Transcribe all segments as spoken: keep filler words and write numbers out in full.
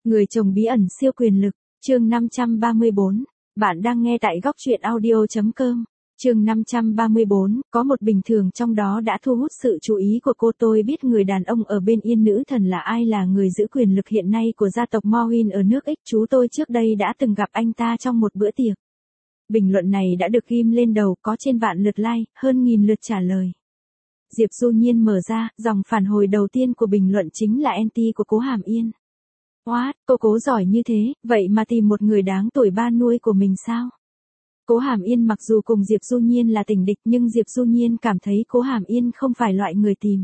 Người chồng bí ẩn siêu quyền lực, chương năm trăm ba mươi bốn. Bạn đang nghe tại góc truyện audio chấm com. Chương năm trăm ba mươi bốn, có một bình thường trong đó đã thu hút sự chú ý của cô. Tôi biết người đàn ông ở bên Yên Nữ Thần là ai, là người giữ quyền lực hiện nay của gia tộc Morhin ở nước X. Chú tôi trước đây đã từng gặp anh ta trong một bữa tiệc. Bình luận này đã được ghim lên đầu, có trên vạn lượt like, hơn nghìn lượt trả lời. Diệp Du Nhiên mở ra, dòng phản hồi đầu tiên của bình luận chính là anti của Cố Hàm Yên. What, cô Cố giỏi như thế, vậy mà tìm một người đáng tuổi ba nuôi của mình sao? Cố Hàm Yên mặc dù cùng Diệp Du Nhiên là tình địch, nhưng Diệp Du Nhiên cảm thấy Cố Hàm Yên không phải loại người tìm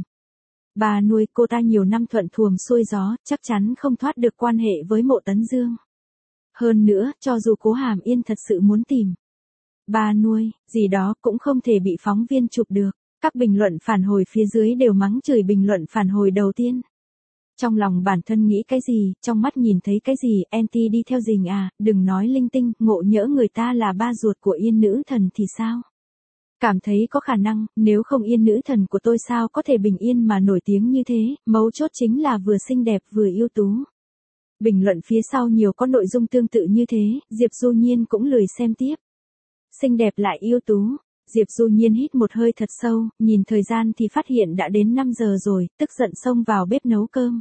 bà nuôi. Cô ta nhiều năm thuận thuồng xuôi gió, chắc chắn không thoát được quan hệ với Mộ Tấn Dương. Hơn nữa, cho dù Cố Hàm Yên thật sự muốn tìm bà nuôi, gì đó cũng không thể bị phóng viên chụp được. Các bình luận phản hồi phía dưới đều mắng chửi bình luận phản hồi đầu tiên. Trong lòng bản thân nghĩ cái gì, trong mắt nhìn thấy cái gì, anti đi theo rình à, đừng nói linh tinh, ngộ nhỡ người ta là ba ruột của Yên Nữ Thần thì sao? Cảm thấy có khả năng, nếu không Yên Nữ Thần của tôi sao có thể bình yên mà nổi tiếng như thế, mấu chốt chính là vừa xinh đẹp vừa ưu tú. Bình luận phía sau nhiều có nội dung tương tự như thế, Diệp Du Nhiên cũng lười xem tiếp. Xinh đẹp lại ưu tú. Diệp Du Nhiên hít một hơi thật sâu, nhìn thời gian thì phát hiện đã đến năm giờ rồi, tức giận xông vào bếp nấu cơm.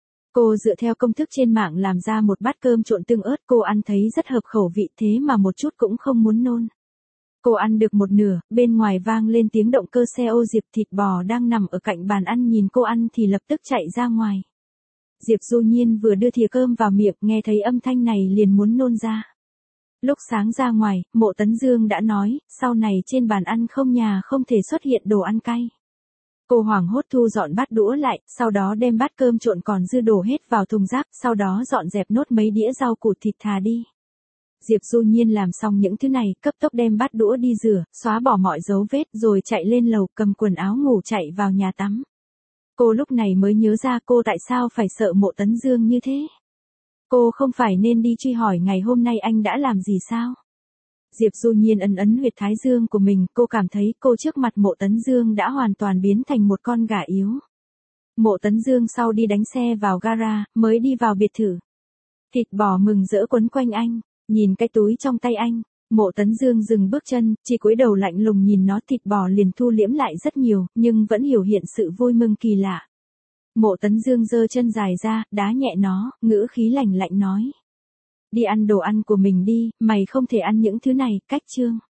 Cô dựa theo công thức trên mạng làm ra một bát cơm trộn tương ớt, cô ăn thấy rất hợp khẩu vị, thế mà một chút cũng không muốn nôn. Cô ăn được một nửa, bên ngoài vang lên tiếng động cơ xe ô. Diệp thịt bò đang nằm ở cạnh bàn ăn nhìn cô ăn thì lập tức chạy ra ngoài. Diệp Du Nhiên vừa đưa thìa cơm vào miệng, nghe thấy âm thanh này liền muốn nôn ra. Lúc sáng ra ngoài, Mộ Tấn Dương đã nói, sau này trên bàn ăn không nhà không thể xuất hiện đồ ăn cay. Cô hoảng hốt thu dọn bát đũa lại, sau đó đem bát cơm trộn còn dư đổ hết vào thùng rác, sau đó dọn dẹp nốt mấy đĩa rau củ thịt thà đi. Diệp Du Nhiên làm xong những thứ này, cấp tốc đem bát đũa đi rửa, xóa bỏ mọi dấu vết rồi chạy lên lầu cầm quần áo ngủ chạy vào nhà tắm. Cô lúc này mới nhớ ra cô tại sao phải sợ Mộ Tấn Dương như thế. Cô không phải nên đi truy hỏi ngày hôm nay anh đã làm gì sao? Diệp Du Nhiên ấn ấn huyệt thái dương của mình, cô cảm thấy cô trước mặt Mộ Tấn Dương đã hoàn toàn biến thành một con gà yếu. Mộ Tấn Dương sau đi đánh xe vào gara, mới đi vào biệt thự. Thịt bò mừng rỡ quấn quanh anh, nhìn cái túi trong tay anh, Mộ Tấn Dương dừng bước chân, chỉ cúi đầu lạnh lùng nhìn nó. Thịt bò liền thu liễm lại rất nhiều, nhưng vẫn hiểu hiện sự vui mừng kỳ lạ. Mộ Tấn Dương giơ chân dài ra, đá nhẹ nó, ngữ khí lạnh lạnh nói. Đi ăn đồ ăn của mình đi, mày không thể ăn những thứ này, cách chương.